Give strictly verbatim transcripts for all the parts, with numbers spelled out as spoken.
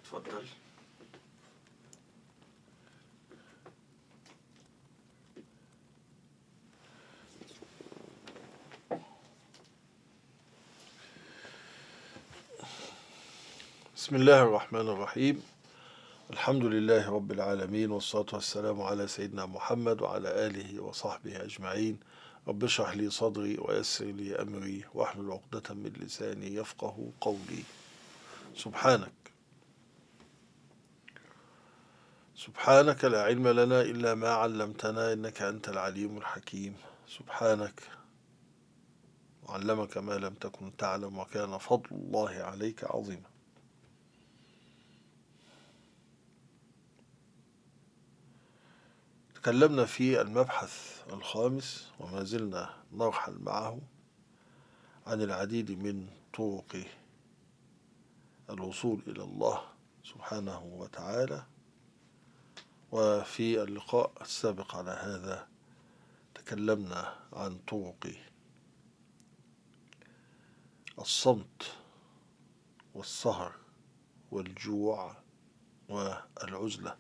اتفضل. بسم الله الرحمن الرحيم. الحمد لله رب العالمين، والصلاة والسلام على سيدنا محمد وعلى آله وصحبه أجمعين. رب اشرح لي صدري ويسر لي أمري واحلل عقدة من لساني يفقه قولي. سبحانك سبحانك لا علم لنا إلا ما علمتنا إنك أنت العليم الحكيم. سبحانك وعلمك ما لم تكن تعلم وكان فضل الله عليك عظيما. تكلمنا في المبحث الخامس وما زلنا نرحل معه عن العديد من طرق الوصول إلى الله سبحانه وتعالى. وفي اللقاء السابق على هذا تكلمنا عن طرق الصمت والسهر والجوع والعزلة،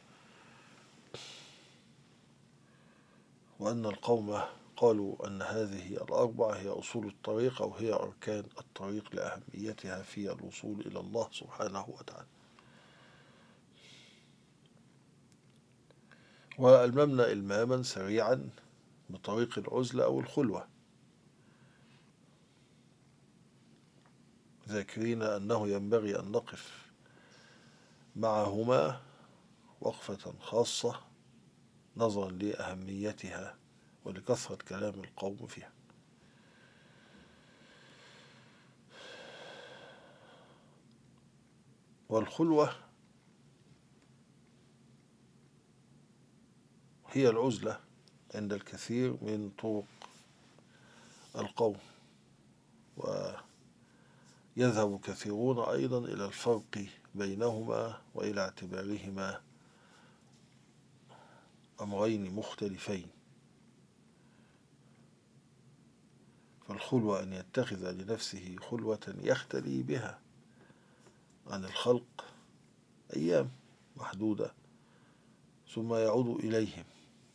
وأن القوم قالوا أن هذه الأربعة هي أصول الطريق أو هي أركان الطريق لأهميتها في الوصول إلى الله سبحانه وتعالى. وألممنا إلماما سريعا بطريق العزلة أو الخلوة، ذاكرين أنه ينبغي أن نقف معهما وقفة خاصة نظرا لأهميتها ولكثرة كلام القوم فيها. والخلوة هي العزلة عند الكثير من طرق القوم، ويذهب كثيرون أيضا إلى الفرق بينهما وإلى اعتبارهما أمرين مختلفين. فالخلوة أن يتخذ لنفسه خلوة يختلي بها عن الخلق أيام محدودة ثم يعود إليهم،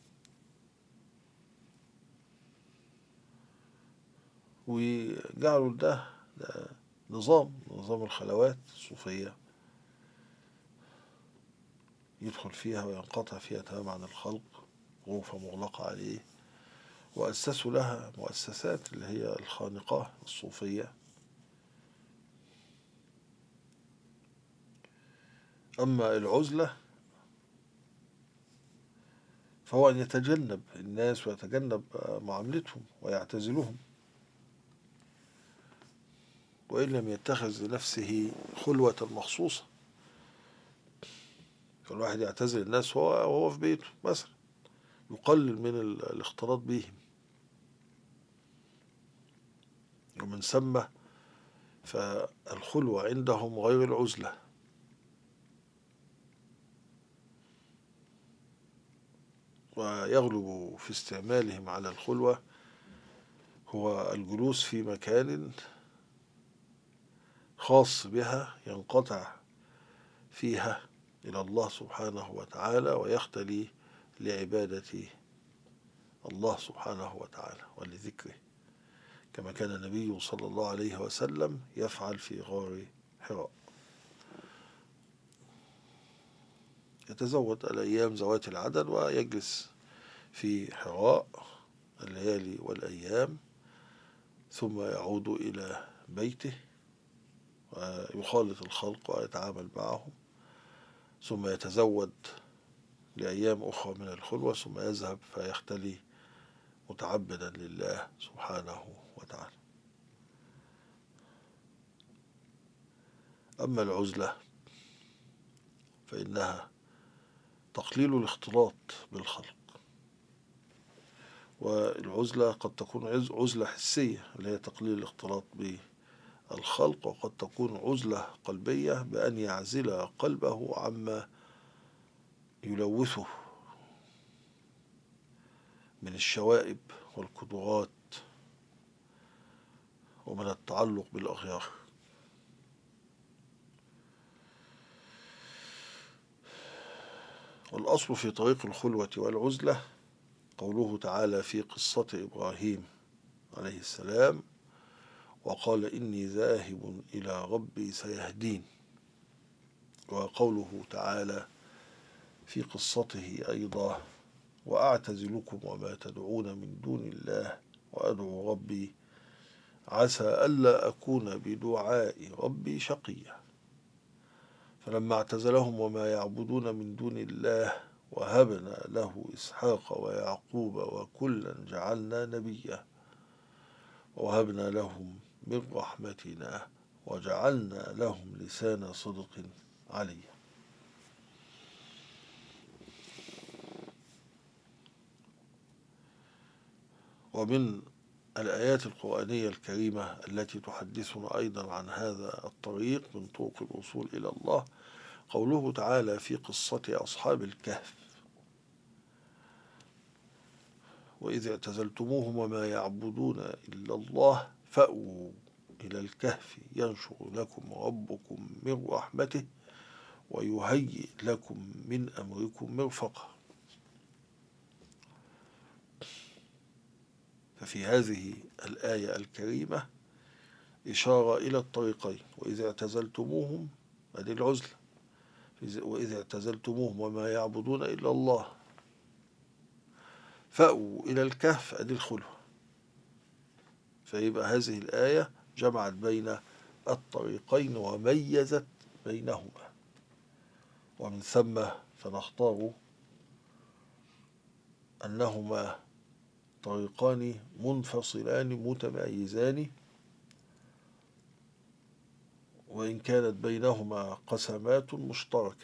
وجعلوا ده, ده نظام نظام الخلوات الصوفية، يدخل فيها وينقطع فيها تماما عن الخلق، غرفة مغلقة عليه، وأسسوا لها مؤسسات اللي هي الخانقة الصوفية. أما العزلة فهو أن يتجنب الناس ويتجنب معاملتهم ويعتزلهم، وإن لم يتخذ لنفسه خلوة مخصوصة. فالواحد يعتزل الناس وهو في بيته مثلا، يقلل من الاختلاط بهم، ومن ثم فالخلوة عندهم غير العزلة. ويغلب في استعمالهم على الخلوة هو الجلوس في مكان خاص بها ينقطع فيها إلى الله سبحانه وتعالى ويختلي لعبادة الله سبحانه وتعالى ولذكره، كما كان النبي صلى الله عليه وسلم يفعل في غار حراء. يتزود الأيام ذوات العدد ويجلس في حراء الليالي والأيام، ثم يعود إلى بيته ويخالط الخلق ويتعامل معهم، ثم يتزود لأيام أخرى من الخلوة، ثم يذهب فيختلي متعبدا لله سبحانه وتعالى. أما العزلة فإنها تقليل الاختلاط بالخلق، والعزلة قد تكون عزلة حسية اللي هي تقليل الاختلاط بالخلق، وقد تكون عزلة قلبية بأن يعزل قلبه عما يلوثه من الشوائب والقدرات ومن التعلق بالأغيار. والأصل في طريق الخلوة والعزلة قوله تعالى في قصة إبراهيم عليه السلام: وقال إني ذاهب إلى ربي سيهدين. وقوله تعالى في قصته أيضا: وأعتزلكم وما تدعون من دون الله وأدعو ربي عسى ألا أكون بدعاء ربي شقيا. فلما اعتزلهم وما يعبدون من دون الله وهبنا له إسحاق ويعقوب وكلا جعلنا نبيا ووهبنا لهم من رحمتنا وجعلنا لهم لسان صدق عليا. ومن الآيات القرآنية الكريمة التي تحدثنا أيضا عن هذا الطريق من طرق الوصول إلى الله قوله تعالى في قصة أصحاب الكهف: وإذ اعتزلتموهم وما يعبدون إلا الله فأووا إلى الكهف ينشر لكم ربكم من رحمته ويهيئ لكم من أمركم مرفقا. ففي هذه الآية الكريمة إشارة إلى الطريقين: وإذ اعتزلتموهم هذه العزلة، وإذ اعتزلتموهم وما يعبدون إلا الله فأووا إلى الكهف هذه الخلوة. فيبقى هذه الآية جمعت بين الطريقين وميزت بينهما، ومن ثم فنختار أنهما طريقان منفصلان متميزان، وإن كانت بينهما قسمات مشتركة.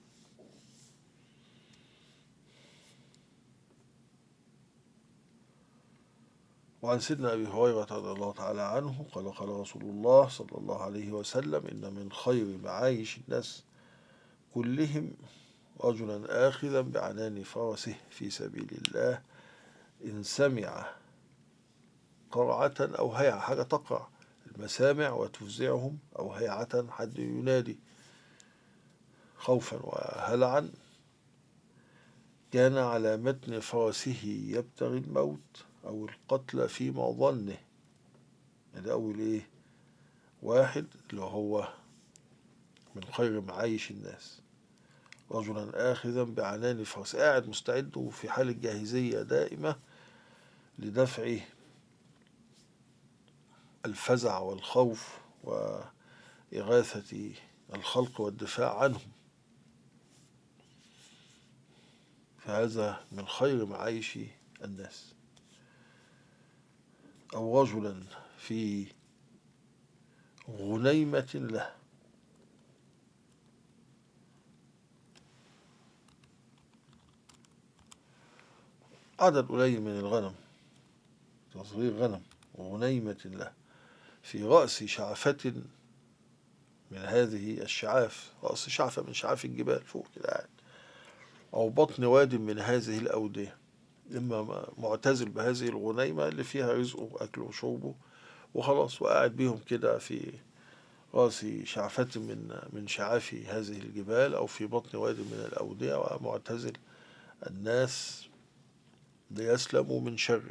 وعن سيدنا أبي هريرة رضي الله تعالى عنه قال: قال رسول الله صلى الله عليه وسلم: إن من خير معايش الناس كلهم رجلا آخذا بعنان فرسه في سبيل الله إن سمع قرعة أو هيعة، حاجة تقرع المسامع وتفزعهم، أو هيعة حد ينادي خوفا وهلعا، كان على متن فرسه يبتغي الموت أو القتل فيما ظنه. هذا أول إيه؟ واحد اللي هو من خير معايش الناس رجلا آخذا بعنان فرس، قاعد مستعد وفي حالة جاهزية دائمة لدفع الفزع والخوف وإغاثة الخلق والدفاع عنهم. فهذا من خير معايش الناس. أو رجلا في غنيمة له، عدد قليل من الغنم، تصغير غنم، وغنيمة له في رأس شعفة من هذه الشعاف، رأس شعفة من شعاف الجبال فوق كده قاعد، أو بطن واد من هذه الأودية، إما معتزل بهذه الغنيمة اللي فيها رزقه وأكله وشربه وخلاص، وقاعد بيهم كده في رأس شعفة من من شعاف هذه الجبال أو في بطن واد من الأودية، ومعتزل الناس ليسلموا من شره.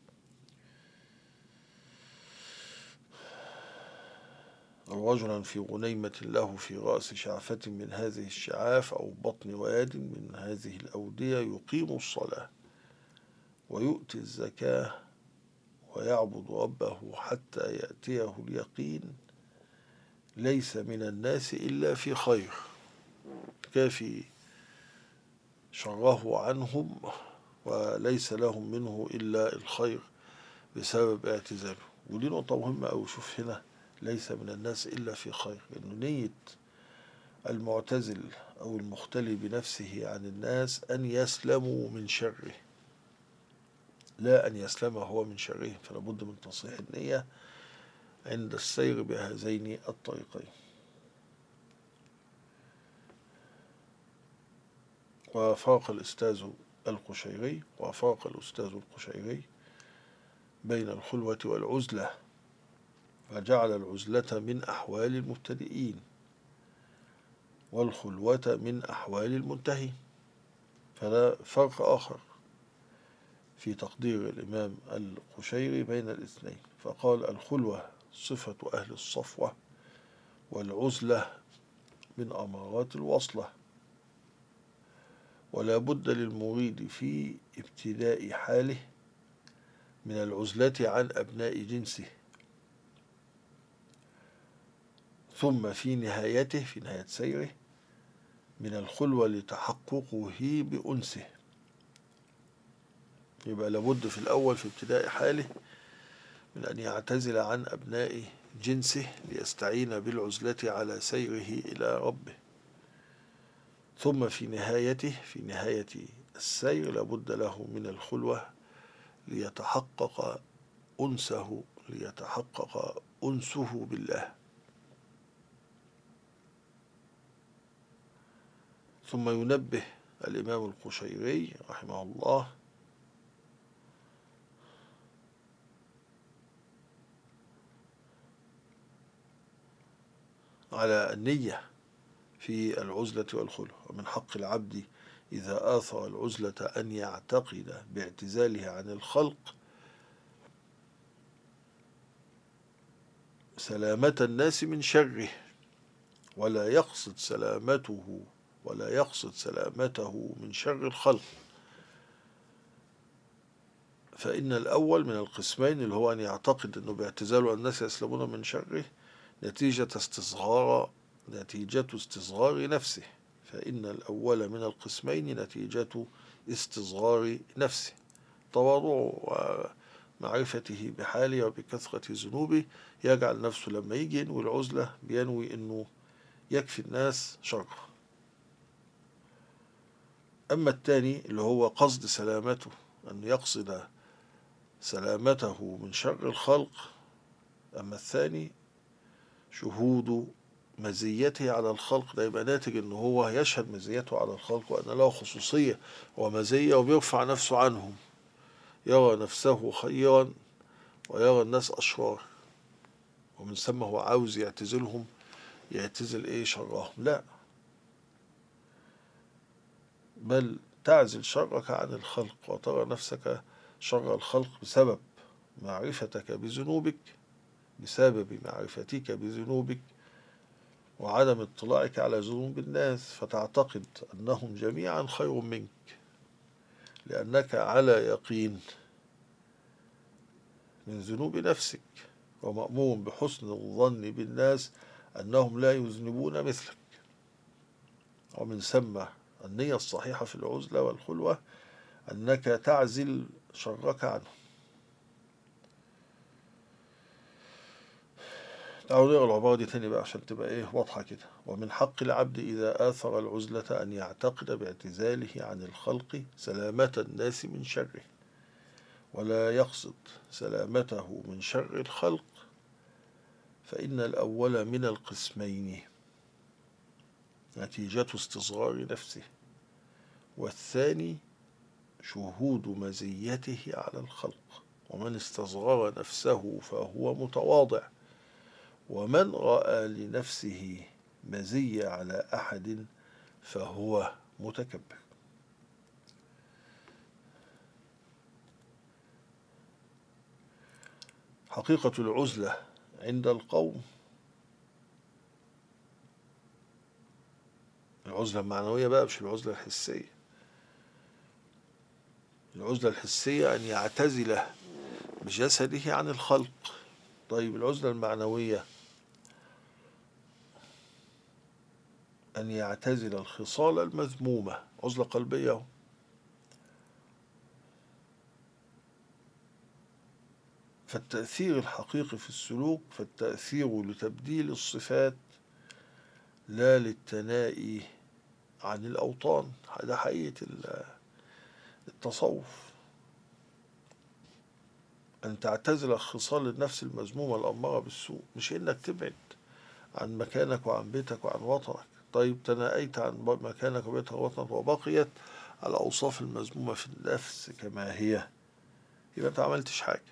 أو رجلا في غنيمة له في رأس شعفة من هذه الشعاف أو بطن واد من هذه الأودية يقيم الصلاة ويؤتي الزكاة ويعبد ربه حتى يأتيه اليقين ليس من الناس إلا في خير، كافي شره عنهم وليس لهم منه إلا الخير بسبب اعتزاله. ودي نقطة مهمة أوي. شوف هنا ليس من الناس إلا في خير، لأنه نية المعتزل أو المختلي بنفسه عن الناس أن يسلموا من شره، لا أن يسلم هو من شرهم. فلا بد من تصحيح النية عند السير بهذين الطريقين. وفرق الأستاذ القشيري وفرق الأستاذ القشيري بين الخلوة والعزلة، فجعل العزلة من أحوال المبتدئين والخلوة من أحوال المنتهين. فلا فرق آخر في تقدير الإمام القشيري بين الاثنين، فقال: الخلوة صفة أهل الصفوة، والعزلة من أمارات الوصلة، ولا بد للمريد في ابتداء حاله من العزلة عن أبناء جنسه، ثم في نهايته في نهاية سيره من الخلوة لتحققه بأنسه. يبقى لابد في الأول في ابتداء حاله من أن يعتزل عن أبناء جنسه ليستعين بالعزلة على سيره إلى ربه، ثم في نهايته في نهاية السير لابد له من الخلوة ليتحقق أنسه ليتحقق أنسه بالله. ثم ينبه الإمام القشيري رحمه الله على النية في العزلة والخلوة. ومن حق العبد إذا آثر العزلة أن يعتقد باعتزاله عن الخلق سلامة الناس من شره، ولا يقصد سلامته ولا يقصد سلامته من شر الخلق. فإن الأول من القسمين اللي هو أن يعتقد أنه باعتزاله الناس يسلمون من شره نتيجة استصغار نتيجة استصغار نفسه، فإن الأول من القسمين نتيجة استصغار نفسه، تواضعه ومعرفته بحاله وبكثرة ذنوبه يجعل نفسه لما يجي ينوي العزلة بينوي أنه يكفي الناس شره. أما الثاني اللي هو قصد سلامته، أن يقصد سلامته من شر الخلق، أما الثاني شهود مزيته على الخلق، ده يبقى ناتج أنه هو يشهد مزيته على الخلق وأن له خصوصية ومزية وبيرفع نفسه عنهم، يرى نفسه خيرا ويرى الناس أشرار، ومن ثم هو عاوز يعتزلهم يعتزل إيه شرهم. لا، بل تعزل شرك عن الخلق وترى نفسك شر الخلق بسبب معرفتك بذنوبك بسبب معرفتك بذنوبك وعدم اطلاعك على ذنوب الناس، فتعتقد أنهم جميعا خير منك لأنك على يقين من ذنوب نفسك، ومأمور بحسن الظن بالناس أنهم لا يذنبون مثلك. ومن ثم النية الصحيحة في العزلة والخلوة أنك تعزل شرك عنه. تعالوا نقرأ العبارة دي تاني بقى عشان تبقى إيه واضحة كده. ومن حق العبد إذا آثر العزلة أن يعتقد باعتزاله عن الخلق سلامة الناس من شره، ولا يقصد سلامته من شر الخلق، فإن الأول من القسمين نتيجة استصغار نفسه، والثاني شهود مزيته على الخلق. ومن استصغر نفسه فهو متواضع، ومن رأى لنفسه مزية على أحد فهو متكبر. حقيقة العزلة عند القوم العزلة المعنوية بقى، مش العزلة الحسية. العزلة الحسية أن يعتزل بجسده عن الخلق. طيب العزلة المعنوية أن يعتزل الخصال المذمومة، عزلة قلبية. فالتأثير الحقيقي في السلوك فالتأثير لتبديل الصفات لا للتنائي عن الأوطان. هذا حقيقة التصوف، أن تعتزل خصال النفس المذمومة الأمارة بالسوء، مش إنك تبعد عن مكانك وعن بيتك وعن وطنك. طيب تناأيت عن مكانك وبيتك ووطنك وبقيت الأوصاف المذمومة في النفس كما هي، يبقى أنت عملتش حاجة،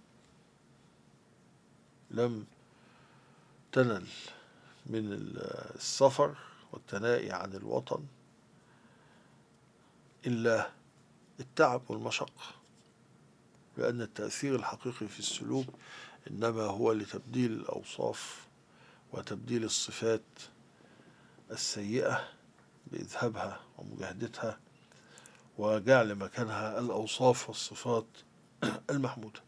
لم تنل من السفر والتنائي عن الوطن إلا التعب والمشقة، لأن التأثير الحقيقي في السلوك إنما هو لتبديل الأوصاف وتبديل الصفات السيئة بإذهابها ومجاهدتها، وجعل مكانها الأوصاف والصفات المحمودة.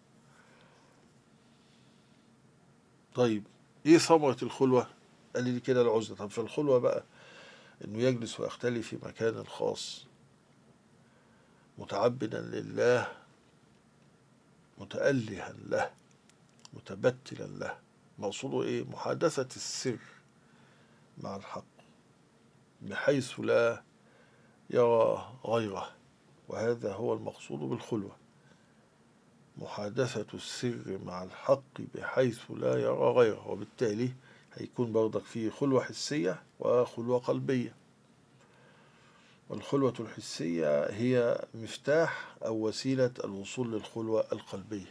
طيب إيه ثمرة الخلوة؟ قال لي كده العزلة. طب في الخلوة بقى إنه يجلس ويختلي في مكان خاص متعبدا لله، متألها له، متبتلا له. مقصوده إيه؟ محادثة السر مع الحق بحيث لا يرى غيره، وهذا هو المقصود بالخلوة، محادثة السر مع الحق بحيث لا يرى غيره. وبالتالي هيكون برضك فيه خلوة حسية وخلوة قلبية. والخلوة الحسية هي مفتاح أو وسيلة الوصول للخلوة القلبية،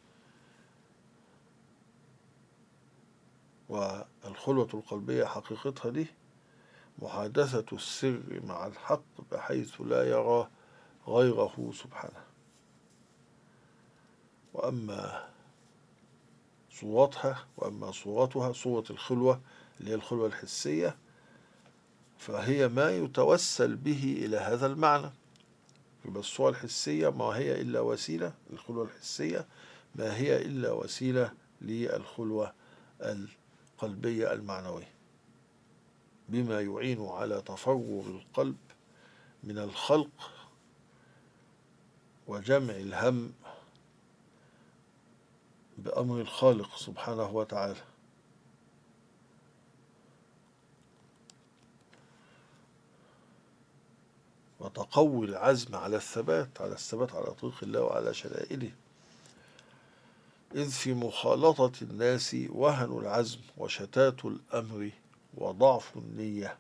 والخلوة القلبية حقيقتها دي محادثة السر مع الحق بحيث لا يرى غيره سبحانه. وأما صورتها وأما صورتها صورة الخلوة اللي هي الخلوة الحسية، فهي ما يتوسل به إلى هذا المعنى. يبقى الصورة الحسية ما هي إلا وسيلة، الخلوة الحسية ما هي إلا وسيلة للخلوة القلبية المعنوية، بما يعين على تفرغ القلب من الخلق وجمع الهم بأمر الخالق سبحانه وتعالى. وتقوي العزم على الثبات على الثبات على طريق الله وعلى شرائعه، إذ في مخالطة الناس وهن العزم وشتات الأمر وضعف النية.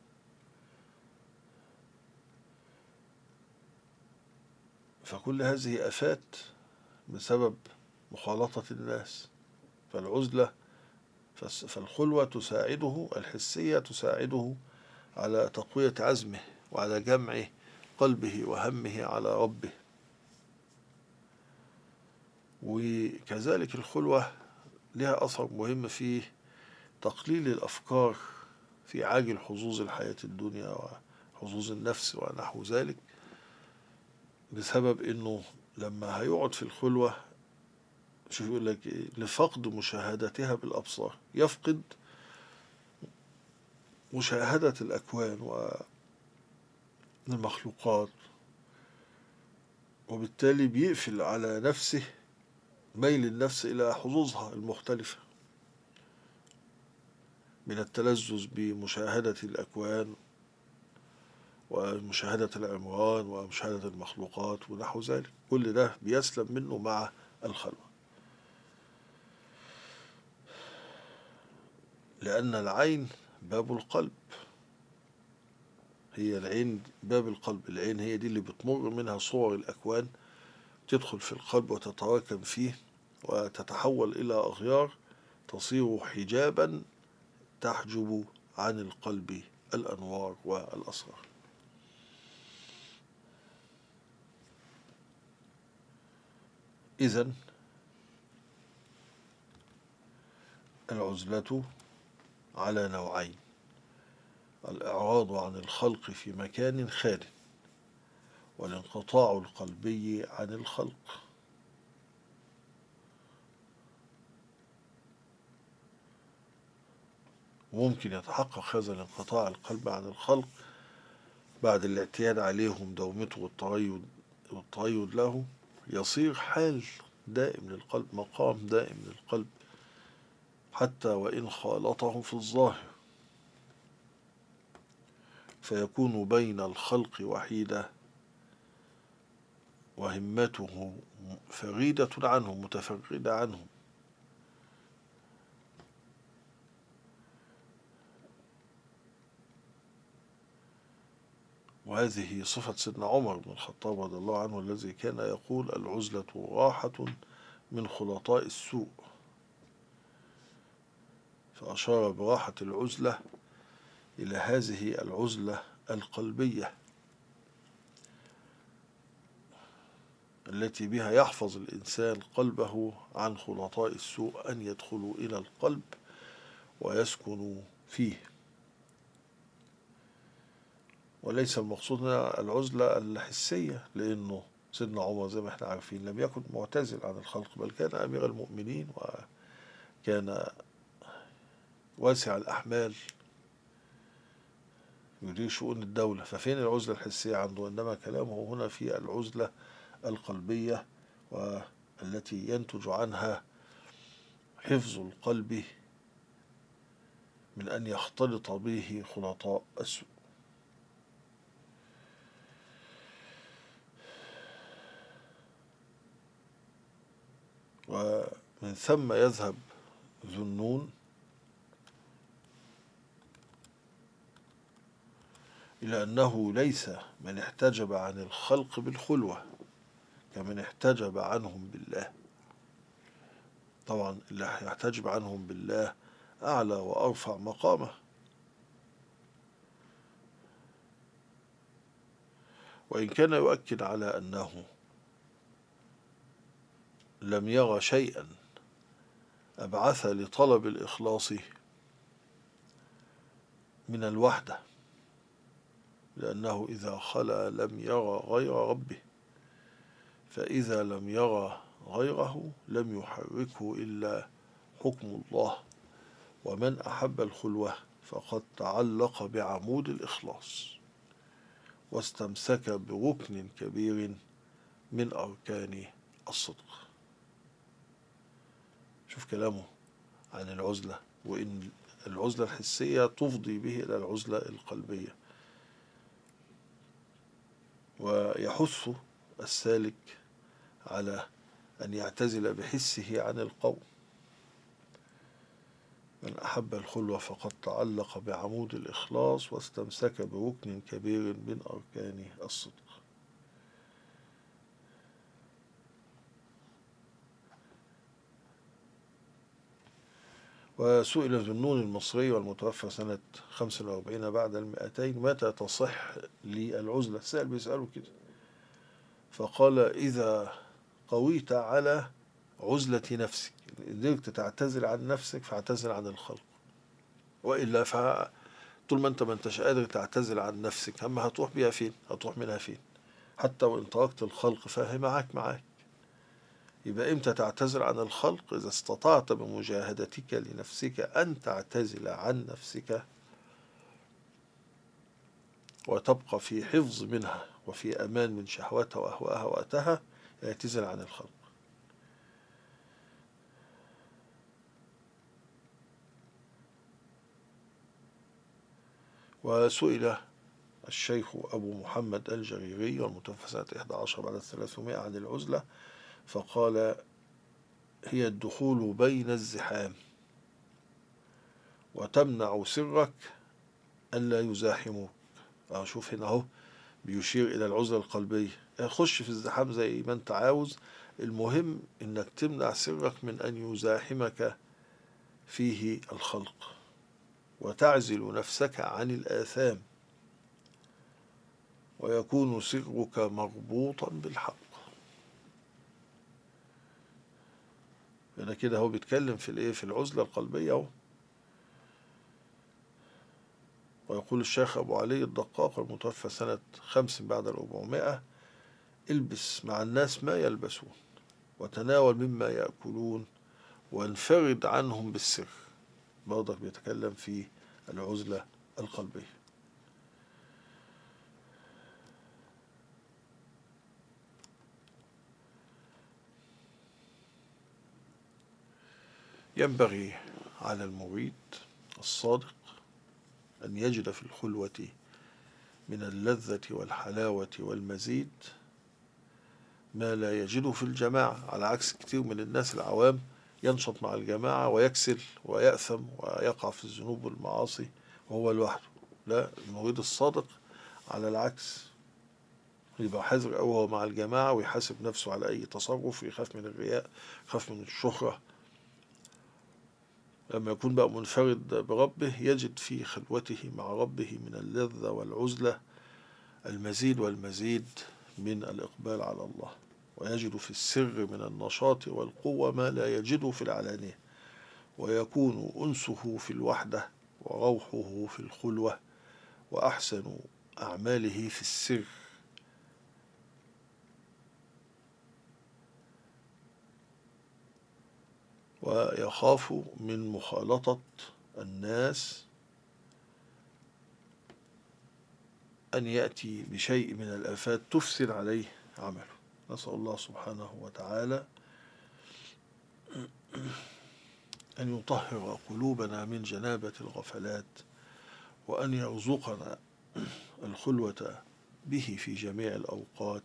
فكل هذه آفات بسبب مخالطة الناس. فالعزلة فالخلوة تساعده الحسية تساعده على تقوية عزمه وعلى جمع قلبه وهمه على ربه. وكذلك الخلوة لها أثر مهم في تقليل الأفكار في عاجل حظوظ الحياة الدنيا وحظوظ النفس ونحو ذلك، بسبب إنه لما هيقعد في الخلوة شوف يقول لك إيه؟ لفقد مشاهدتها بالأبصار، يفقد مشاهدة الأكوان والمخلوقات، وبالتالي بيقفل على نفسه ميل النفس إلى حظوظها المختلفة من التلذذ بمشاهدة الأكوان ومشاهدة العمران ومشاهدة المخلوقات ونحو ذلك. كل ده بيسلم منه مع الخلوة، لأن العين باب القلب. هي العين باب القلب، العين هي دي اللي بتمر منها صور الأكوان، تدخل في القلب وتتراكم فيه وتتحول إلى أغيار تصير حجابا تحجب عن القلب الأنوار والأسرار. إذن العزلة على نوعين: الإعراض عن الخلق في مكان خال، والانقطاع القلبي عن الخلق. ممكن يتحقق هذا الانقطاع القلب عن الخلق بعد الاعتياد عليهم دومته والتريد والتريد له، يصير حال دائم للقلب، مقام دائم للقلب، حتى وإن خالطهم في الظاهر، فيكون بين الخلق وحيدة وهمته فريدة عنهم متفردة عنهم. وهذه صفة سيدنا عمر بن الخطاب رضي الله عنه، الذي كان يقول: العزلة راحة من خلطاء السوء. فأشار براحة العزلة إلى هذه العزلة القلبية التي بها يحفظ الإنسان قلبه عن خلطاء السوء أن يدخلوا إلى القلب ويسكنوا فيه. وليس المقصود هنا العزلة الحسية، لأنه سيدنا عمر زي ما احنا عارفين لم يكن معتزل عن الخلق، بل كان أمير المؤمنين وكان واسع الأحمال يدير شؤون الدولة، ففين العزلة الحسية عنده؟ إنما كلامه هنا في العزلة القلبية، والتي ينتج عنها حفظ القلب من أن يختلط به خلطاء السوء. ومن ثم يذهب ذو النون إلى أنه ليس من احتجب عن الخلق بالخلوة كمن احتجب عنهم بالله. طبعا اللي يحتجب عنهم بالله أعلى وأرفع مقامه، وإن كان يؤكد على أنه لم يرى شيئا أبعث لطلب الإخلاص من الوحدة، لأنه إذا خلا لم يرى غير ربه، فإذا لم يرى غيره لم يحركه إلا حكم الله، ومن أحب الخلوة فقد تعلق بعمود الإخلاص واستمسك بركن كبير من أركان الصدق. شوف كلامه عن العزلة، وإن العزلة الحسية تفضي به إلى العزلة القلبية، ويحث السالك على أن يعتزل بحسه عن القوم. من أحب الخلوة فقد تعلق بعمود الإخلاص واستمسك بركن كبير من أركان الصدق. وسئل ذو النون المصري والمتوفى سنة خمس وأربعين بعد المئتين متى تصح لي العزلة؟ السائل بيسأله كده، فقال فإذا قويت على عزلة نفسك، قدرت تعتزل عن نفسك فاعتزل عن الخلق، وإلا فطول ما أنت ما أنتش قادر تعتزل عن نفسك، أما هتروح بيها فين؟ هتروح منها فين؟ حتى وإن تركت الخلق فهي معاك معاك. يبقى إمتى تعتزل عن الخلق؟ إذا استطعت بمجاهدتك لنفسك أن تعتزل عن نفسك وتبقى في حفظ منها وفي أمان من شهوتها وأهواءها وأتها، اعتزل عن الخلق. وسئل الشيخ أبو محمد الجريري والمتوفى سنة إحدى عشر بعد الثلاثمائة عن العزلة، فقال هي الدخول بين الزحام وتمنع سرك ألا يزاحموك. أشوف هنا أهو بيشير إلى العزلة القلبية، خش في الزحام زي ما أنت عاوز، المهم إنك تمنع سرك من أن يزاحمك فيه الخلق، وتعزل نفسك عن الآثام، ويكون سرك مربوطا بالحق. هنا كده هو بيتكلم في الايه، في العزلة القلبية اهو. ويقول الشيخ أبو علي الدقاق المتوفى سنة خمس بعد الأربعمائة البس مع الناس ما يلبسون وتناول مما يأكلون وانفرد عنهم بالسر. برضك بيتكلم في العزلة القلبية. ينبغي على المريد الصادق أن يجد في الخلوة من اللذة والحلاوة والمزيد ما لا يجده في الجماعة، على عكس كتير من الناس العوام ينشط مع الجماعة ويكسل ويأثم ويقع في الذنوب والمعاصي وهو لوحده. لا، المريد الصادق على العكس، يبقى حذر أوي هو مع الجماعة، ويحاسب نفسه على أي تصرف، ويخاف من الرياء، يخاف من الشهرة. لما يكون بقى منفرد بربه يجد في خلوته مع ربه من اللذة والعزلة المزيد والمزيد من الإقبال على الله. ويجد في السر من النشاط والقوة ما لا يجده في العلانية، ويكون أنسه في الوحدة وروحه في الخلوة، وأحسن أعماله في السر. ويخاف من مخالطة الناس أن يأتي بشيء من الآفات تفسد عليه عمله. نسأل الله سبحانه وتعالى أن يطهر قلوبنا من جنابة الغفلات، وأن يرزقنا الخلوة به في جميع الأوقات،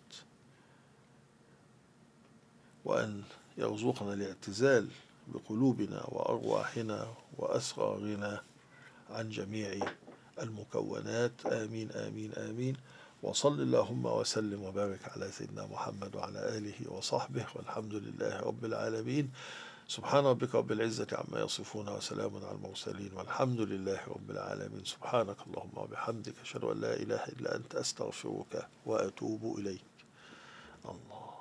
وأن يرزقنا الاعتزال بقلوبنا وأرواحنا وأسرارنا عن جميع المكونات. آمين آمين آمين. وصل اللهم وسلم وبارك على سيدنا محمد وعلى آله وصحبه، والحمد لله رب العالمين. سبحان ربك رب العزة عما يصفون، وسلام على المرسلين، والحمد لله رب العالمين. سبحانك اللهم وبحمدك، أشهد أن لا إله إلا أنت، أستغفرك وأتوب إليك. الله.